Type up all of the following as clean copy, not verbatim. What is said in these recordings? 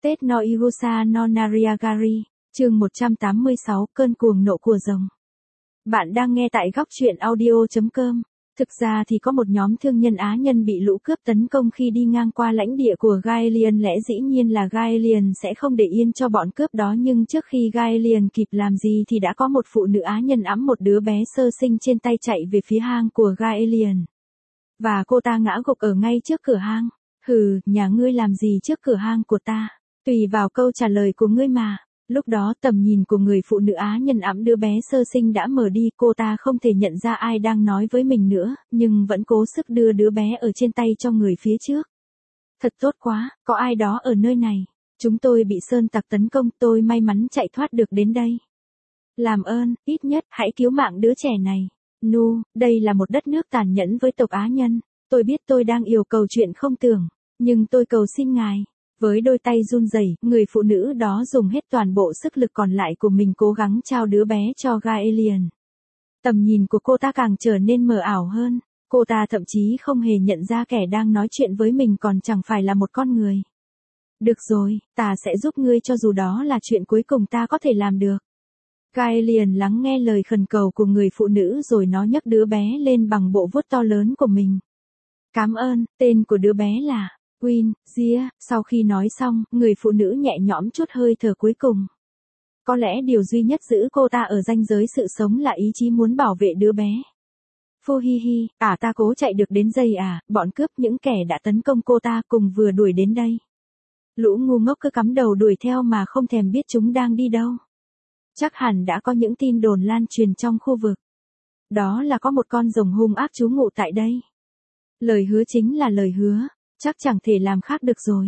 Tết no Irusa no Nariagari, chương 186, cơn cuồng nộ của rồng. Bạn đang nghe tại góc truyện audio.com. Thực ra thì có một nhóm thương nhân Á nhân bị lũ cướp tấn công khi đi ngang qua lãnh địa của Gaelian. Lẽ dĩ nhiên là Gaelian sẽ không để yên cho bọn cướp đó, nhưng trước khi Gaelian kịp làm gì thì đã có một phụ nữ Á nhân ẵm một đứa bé sơ sinh trên tay chạy về phía hang của Gaelian. Và cô ta ngã gục ở ngay trước cửa hang. Hừ, nhà ngươi làm gì trước cửa hang của ta? Tùy vào câu trả lời của ngươi mà. Lúc đó tầm nhìn của người phụ nữ Á nhân ẵm đứa bé sơ sinh đã mờ đi, cô ta không thể nhận ra ai đang nói với mình nữa, nhưng vẫn cố sức đưa đứa bé ở trên tay cho người phía trước. Thật tốt quá, có ai đó ở nơi này. Chúng tôi bị sơn tặc tấn công, tôi may mắn chạy thoát được đến đây. Làm ơn, ít nhất hãy cứu mạng đứa trẻ này. Nu, đây là một đất nước tàn nhẫn với tộc Á nhân. Tôi biết tôi đang yêu cầu chuyện không tưởng, nhưng tôi cầu xin ngài. Với đôi tay run rẩy, người phụ nữ đó dùng hết toàn bộ sức lực còn lại của mình cố gắng trao đứa bé cho Gaelian. Tầm nhìn của cô ta càng trở nên mờ ảo hơn. Cô ta thậm chí không hề nhận ra kẻ đang nói chuyện với mình còn chẳng phải là một con người. Được rồi, ta sẽ giúp ngươi cho dù đó là chuyện cuối cùng ta có thể làm được. Gaelian lắng nghe lời khẩn cầu của người phụ nữ rồi nó nhấc đứa bé lên bằng bộ vuốt to lớn của mình. Cảm ơn, tên của đứa bé là Queen, Gia. Sau khi nói xong, người phụ nữ nhẹ nhõm chút hơi thở cuối cùng. Có lẽ điều duy nhất giữ cô ta ở ranh giới sự sống là ý chí muốn bảo vệ đứa bé. Phô hi hi, ta cố chạy được đến giây bọn cướp những kẻ đã tấn công cô ta cùng vừa đuổi đến đây. Lũ ngu ngốc cứ cắm đầu đuổi theo mà không thèm biết chúng đang đi đâu. Chắc hẳn đã có những tin đồn lan truyền trong khu vực. Đó là có một con rồng hung ác trú ngụ tại đây. Lời hứa chính là lời hứa. Chắc chẳng thể làm khác được rồi.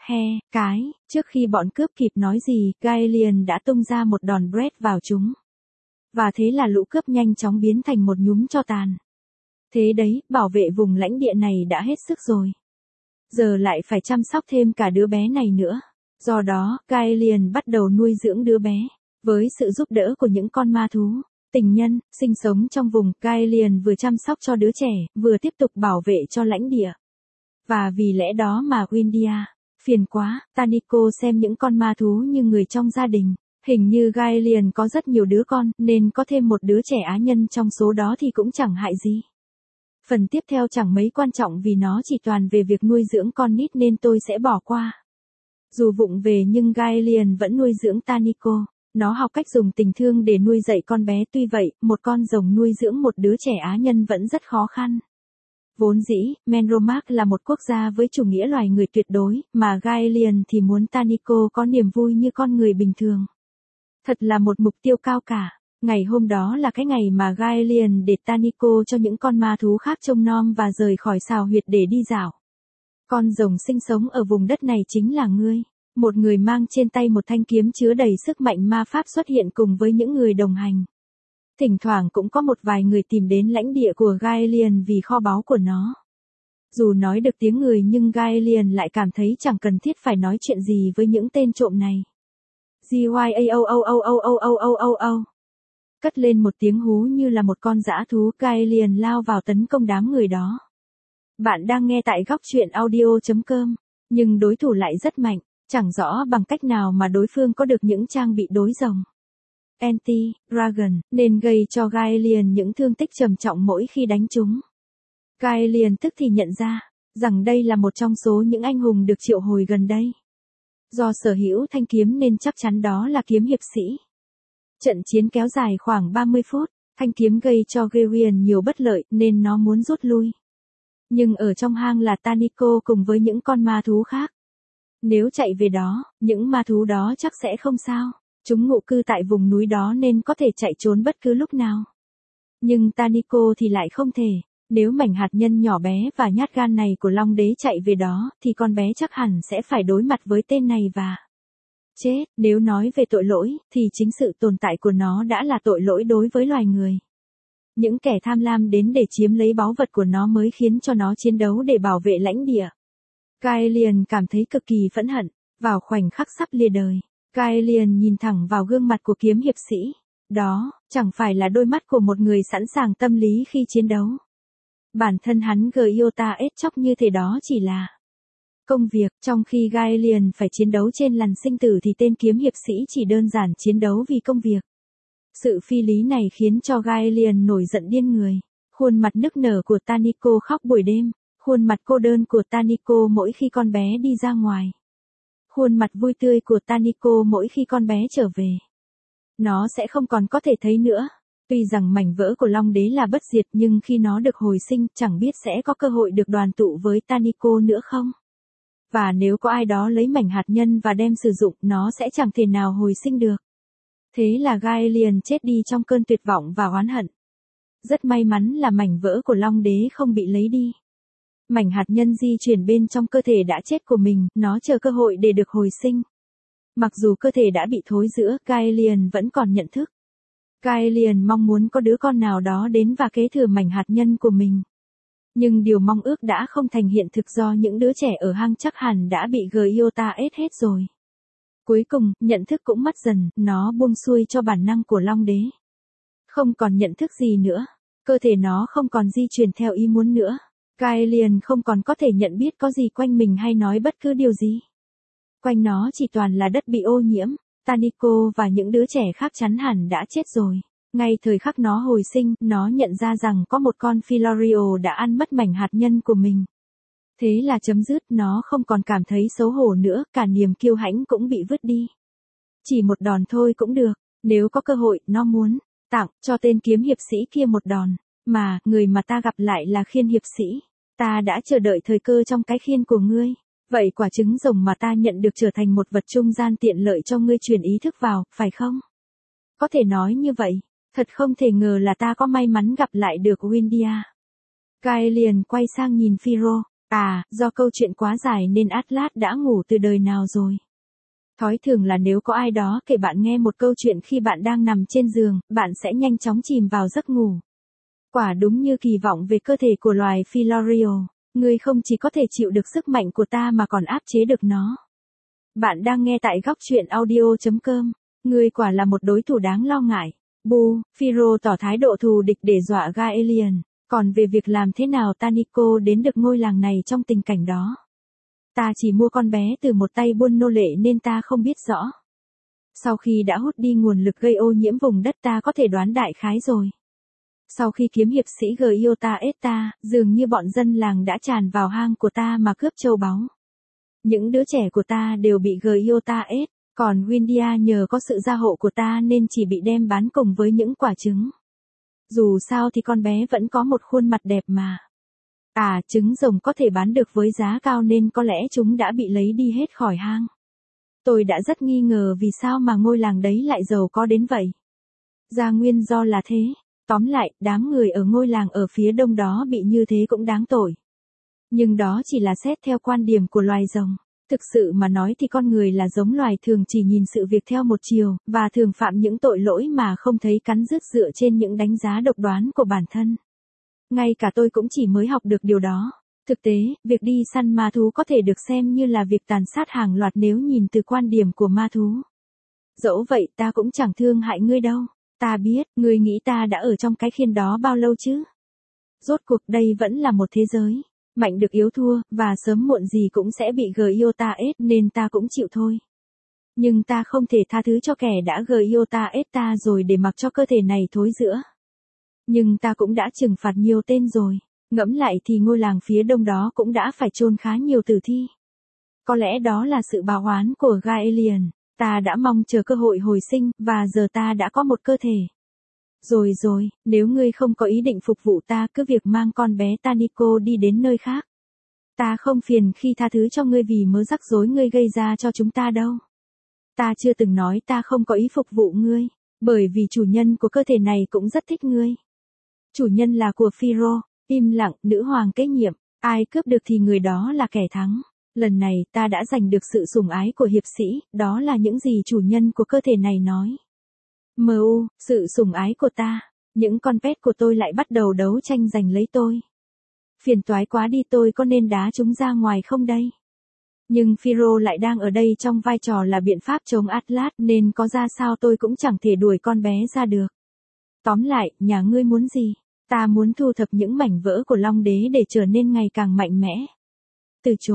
Trước khi bọn cướp kịp nói gì, Gaelian đã tung ra một đòn Brett vào chúng. Và thế là lũ cướp nhanh chóng biến thành một nhúm tro tàn. Thế đấy, bảo vệ vùng lãnh địa này đã hết sức rồi. Giờ lại phải chăm sóc thêm cả đứa bé này nữa. Do đó, Gaelian bắt đầu nuôi dưỡng đứa bé. Với sự giúp đỡ của những con ma thú, tình nhân, sinh sống trong vùng, Gaelian vừa chăm sóc cho đứa trẻ, vừa tiếp tục bảo vệ cho lãnh địa. Và vì lẽ đó mà Windia, phiền quá, Taniko xem những con ma thú như người trong gia đình. Hình như Gaelian có rất nhiều đứa con, nên có thêm một đứa trẻ Á nhân trong số đó thì cũng chẳng hại gì. Phần tiếp theo chẳng mấy quan trọng vì nó chỉ toàn về việc nuôi dưỡng con nít nên tôi sẽ bỏ qua. Dù vụng về nhưng Gaelian vẫn nuôi dưỡng Taniko. Nó học cách dùng tình thương để nuôi dạy con bé, tuy vậy, một con rồng nuôi dưỡng một đứa trẻ Á nhân vẫn rất khó khăn. Vốn dĩ, Menromark là một quốc gia với chủ nghĩa loài người tuyệt đối, mà Gaelian thì muốn Taniko có niềm vui như con người bình thường. Thật là một mục tiêu cao cả. Ngày hôm đó là cái ngày mà Gaelian để Taniko cho những con ma thú khác trông nom và rời khỏi sào huyệt để đi dạo. Con rồng sinh sống ở vùng đất này chính là ngươi. Một người mang trên tay một thanh kiếm chứa đầy sức mạnh ma pháp xuất hiện cùng với những người đồng hành. Thỉnh thoảng cũng có một vài người tìm đến lãnh địa của Gaelian vì kho báu của nó. Dù nói được tiếng người nhưng Gaelian lại cảm thấy chẳng cần thiết phải nói chuyện gì với những tên trộm này. Gyao. Cất lên một tiếng hú như là một con dã thú, Gaelian lao vào tấn công đám người đó. Bạn đang nghe tại góc truyện audio.com, nhưng đối thủ lại rất mạnh, chẳng rõ bằng cách nào mà đối phương có được những trang bị đối rồng. Anti-Dragon, nên gây cho Gaelian những thương tích trầm trọng mỗi khi đánh chúng. Gaelian tức thì nhận ra, rằng đây là một trong số những anh hùng được triệu hồi gần đây. Do sở hữu thanh kiếm nên chắc chắn đó là kiếm hiệp sĩ. Trận chiến kéo dài khoảng 30 phút, thanh kiếm gây cho Gaelian nhiều bất lợi nên nó muốn rút lui. Nhưng ở trong hang là Taniko cùng với những con ma thú khác. Nếu chạy về đó, những ma thú đó chắc sẽ không sao. Chúng ngụ cư tại vùng núi đó nên có thể chạy trốn bất cứ lúc nào. Nhưng Taniko thì lại không thể. Nếu mảnh hạt nhân nhỏ bé và nhát gan này của Long Đế chạy về đó, thì con bé chắc hẳn sẽ phải đối mặt với tên này và chết. Nếu nói về tội lỗi, thì chính sự tồn tại của nó đã là tội lỗi đối với loài người. Những kẻ tham lam đến để chiếm lấy báu vật của nó mới khiến cho nó chiến đấu để bảo vệ lãnh địa. Gaelian cảm thấy cực kỳ phẫn hận. Vào khoảnh khắc sắp lìa đời, Gaelian nhìn thẳng vào gương mặt của kiếm hiệp sĩ. Đó, chẳng phải là đôi mắt của một người sẵn sàng tâm lý khi chiến đấu. Bản thân hắn Giota ết chóc như thế đó chỉ là Công việc, trong khi Gaelian phải chiến đấu trên lằn sinh tử thì tên kiếm hiệp sĩ chỉ đơn giản chiến đấu vì công việc. Sự phi lý này khiến cho Gaelian nổi giận điên người. Khuôn mặt nức nở của Taniko khóc buổi đêm, khuôn mặt cô đơn của Taniko mỗi khi con bé đi ra ngoài. Khuôn mặt vui tươi của Taniko mỗi khi con bé trở về. Nó sẽ không còn có thể thấy nữa. Tuy rằng mảnh vỡ của Long Đế là bất diệt nhưng khi nó được hồi sinh chẳng biết sẽ có cơ hội được đoàn tụ với Taniko nữa không. Và nếu có ai đó lấy mảnh hạt nhân và đem sử dụng nó sẽ chẳng thể nào hồi sinh được. Thế là Gaelian chết đi trong cơn tuyệt vọng và oán hận. Rất may mắn là mảnh vỡ của Long Đế không bị lấy đi. Mảnh hạt nhân di chuyển bên trong cơ thể đã chết của mình, nó chờ cơ hội để được hồi sinh. Mặc dù cơ thể đã bị thối rữa, Gaelian vẫn còn nhận thức. Gaelian mong muốn có đứa con nào đó đến và kế thừa mảnh hạt nhân của mình. Nhưng điều mong ước đã không thành hiện thực do những đứa trẻ ở hang chắc hẳn đã bị Gyota ết hết rồi. Cuối cùng, nhận thức cũng mất dần, nó buông xuôi cho bản năng của Long Đế. Không còn nhận thức gì nữa. Cơ thể nó không còn di chuyển theo ý muốn nữa. Gaelian không còn có thể nhận biết có gì quanh mình hay nói bất cứ điều gì. Quanh nó chỉ toàn là đất bị ô nhiễm. Taniko và những đứa trẻ khác chắn hẳn đã chết rồi. Ngay thời khắc nó hồi sinh, nó nhận ra rằng có một con Filorio đã ăn mất mảnh hạt nhân của mình. Thế là chấm dứt, nó không còn cảm thấy xấu hổ nữa, cả niềm kiêu hãnh cũng bị vứt đi. Chỉ một đòn thôi cũng được, nếu có cơ hội, nó muốn tặng cho tên kiếm hiệp sĩ kia một đòn. Mà, người mà ta gặp lại là khiên hiệp sĩ. Ta đã chờ đợi thời cơ trong cái khiên của ngươi. Vậy quả trứng rồng mà ta nhận được trở thành một vật trung gian tiện lợi cho ngươi truyền ý thức vào, phải không? Có thể nói như vậy. Thật không thể ngờ là ta có may mắn gặp lại được Windia. Gaelian quay sang nhìn Firo. Do câu chuyện quá dài nên Atlas đã ngủ từ đời nào rồi. Thói thường là nếu có ai đó kể bạn nghe một câu chuyện khi bạn đang nằm trên giường, bạn sẽ nhanh chóng chìm vào giấc ngủ. Quả đúng như kỳ vọng về cơ thể của loài Filorio, ngươi không chỉ có thể chịu được sức mạnh của ta mà còn áp chế được nó. Bạn đang nghe tại góc truyện audio.com. Ngươi quả là một đối thủ đáng lo ngại. Firo tỏ thái độ thù địch để dọa Gaelian. Còn về việc làm thế nào Taniko đến được ngôi làng này trong tình cảnh đó. Ta chỉ mua con bé từ một tay buôn nô lệ nên ta không biết rõ. Sau khi đã hút đi nguồn lực gây ô nhiễm vùng đất ta có thể đoán đại khái rồi. Sau khi kiếm hiệp sĩ Gyota ết ta, dường như bọn dân làng đã tràn vào hang của ta mà cướp châu báu. Những đứa trẻ của ta đều bị Gyota ết, còn Windia nhờ có sự gia hộ của ta nên chỉ bị đem bán cùng với những quả trứng. Dù sao thì con bé vẫn có một khuôn mặt đẹp mà. Trứng rồng có thể bán được với giá cao nên có lẽ chúng đã bị lấy đi hết khỏi hang. Tôi đã rất nghi ngờ vì sao mà ngôi làng đấy lại giàu có đến vậy. Ra nguyên do là thế. Tóm lại, đám người ở ngôi làng ở phía đông đó bị như thế cũng đáng tội. Nhưng đó chỉ là xét theo quan điểm của loài rồng. Thực sự mà nói thì con người là giống loài thường chỉ nhìn sự việc theo một chiều, và thường phạm những tội lỗi mà không thấy cắn rứt dựa trên những đánh giá độc đoán của bản thân. Ngay cả tôi cũng chỉ mới học được điều đó. Thực tế, việc đi săn ma thú có thể được xem như là việc tàn sát hàng loạt nếu nhìn từ quan điểm của ma thú. Dẫu vậy ta cũng chẳng thương hại ngươi đâu. Ta biết, ngươi nghĩ ta đã ở trong cái khiên đó bao lâu chứ? Rốt cuộc đây vẫn là một thế giới. Mạnh được yếu thua, và sớm muộn gì cũng sẽ bị Gyota ết nên ta cũng chịu thôi. Nhưng ta không thể tha thứ cho kẻ đã Gyota ết ta rồi để mặc cho cơ thể này thối rữa. Nhưng ta cũng đã trừng phạt nhiều tên rồi. Ngẫm lại thì ngôi làng phía đông đó cũng đã phải chôn khá nhiều tử thi. Có lẽ đó là sự báo oán của Gaelian. Ta đã mong chờ cơ hội hồi sinh, và giờ ta đã có một cơ thể. Rồi, nếu ngươi không có ý định phục vụ ta cứ việc mang con bé Taniko đi đến nơi khác. Ta không phiền khi tha thứ cho ngươi vì mớ rắc rối ngươi gây ra cho chúng ta đâu. Ta chưa từng nói ta không có ý phục vụ ngươi, bởi vì chủ nhân của cơ thể này cũng rất thích ngươi. Chủ nhân là của Firo, im lặng, nữ hoàng kế nhiệm, ai cướp được thì người đó là kẻ thắng. Lần này ta đã giành được sự sủng ái của hiệp sĩ, đó là những gì chủ nhân của cơ thể này nói. Sự sủng ái của ta, những con pet của tôi lại bắt đầu đấu tranh giành lấy tôi. Phiền toái quá đi, tôi có nên đá chúng ra ngoài không đây? Nhưng Firo lại đang ở đây trong vai trò là biện pháp chống Atlas nên có ra sao tôi cũng chẳng thể đuổi con bé ra được. Tóm lại, nhà ngươi muốn gì? Ta muốn thu thập những mảnh vỡ của Long Đế để trở nên ngày càng mạnh mẽ. Từ chối,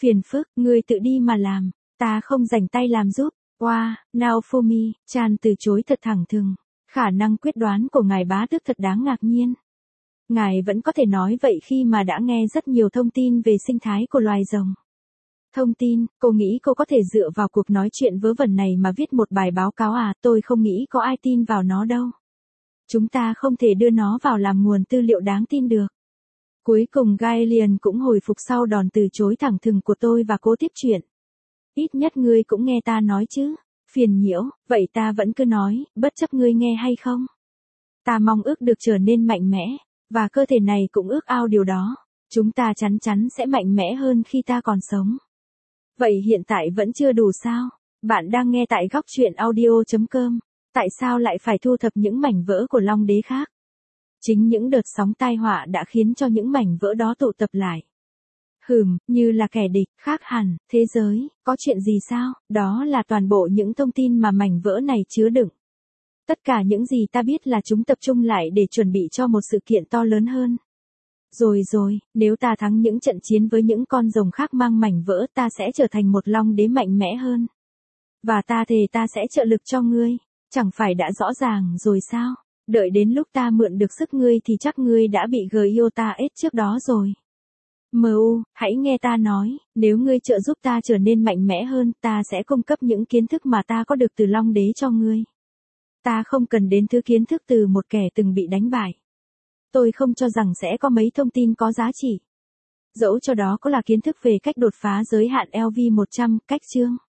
Phiền phức, ngươi tự đi mà làm, ta không rảnh tay làm giúp. Wow, Naofumi, Chan từ chối thật thẳng thừng. Khả năng quyết đoán của ngài bá tước thật đáng ngạc nhiên. Ngài vẫn có thể nói vậy khi mà đã nghe rất nhiều thông tin về sinh thái của loài rồng. Thông tin, cô nghĩ cô có thể dựa vào cuộc nói chuyện vớ vẩn này mà viết một bài báo cáo à? Tôi không nghĩ có ai tin vào nó đâu. Chúng ta không thể đưa nó vào làm nguồn tư liệu đáng tin được. Cuối cùng Gaelian cũng hồi phục sau đòn từ chối thẳng thừng của tôi và cố tiếp chuyện. Ít nhất ngươi cũng nghe ta nói chứ. Phiền nhiễu, vậy ta vẫn cứ nói, bất chấp ngươi nghe hay không. Ta mong ước được trở nên mạnh mẽ, và cơ thể này cũng ước ao điều đó. Chúng ta chắn chắn sẽ mạnh mẽ hơn khi ta còn sống. Vậy hiện tại vẫn chưa đủ sao? Bạn đang nghe tại góc truyện audio.com. Tại sao lại phải thu thập những mảnh vỡ của Long Đế khác? Chính những đợt sóng tai họa đã khiến cho những mảnh vỡ đó tụ tập lại. Như là kẻ địch, khác hẳn, thế giới, có chuyện gì sao? Đó là toàn bộ những thông tin mà mảnh vỡ này chứa đựng. Tất cả những gì ta biết là chúng tập trung lại để chuẩn bị cho một sự kiện to lớn hơn. Rồi, nếu ta thắng những trận chiến với những con rồng khác mang mảnh vỡ, ta sẽ trở thành một Long Đế mạnh mẽ hơn. Và ta thề ta sẽ trợ lực cho ngươi. Chẳng phải đã rõ ràng rồi sao? Đợi đến lúc ta mượn được sức ngươi thì chắc ngươi đã bị Giota ết trước đó rồi. Hãy nghe ta nói, nếu ngươi trợ giúp ta trở nên mạnh mẽ hơn, ta sẽ cung cấp những kiến thức mà ta có được từ Long Đế cho ngươi. Ta không cần đến thứ kiến thức từ một kẻ từng bị đánh bại. Tôi không cho rằng sẽ có mấy thông tin có giá trị. Dẫu cho đó có là kiến thức về cách đột phá giới hạn LV100, cách chương.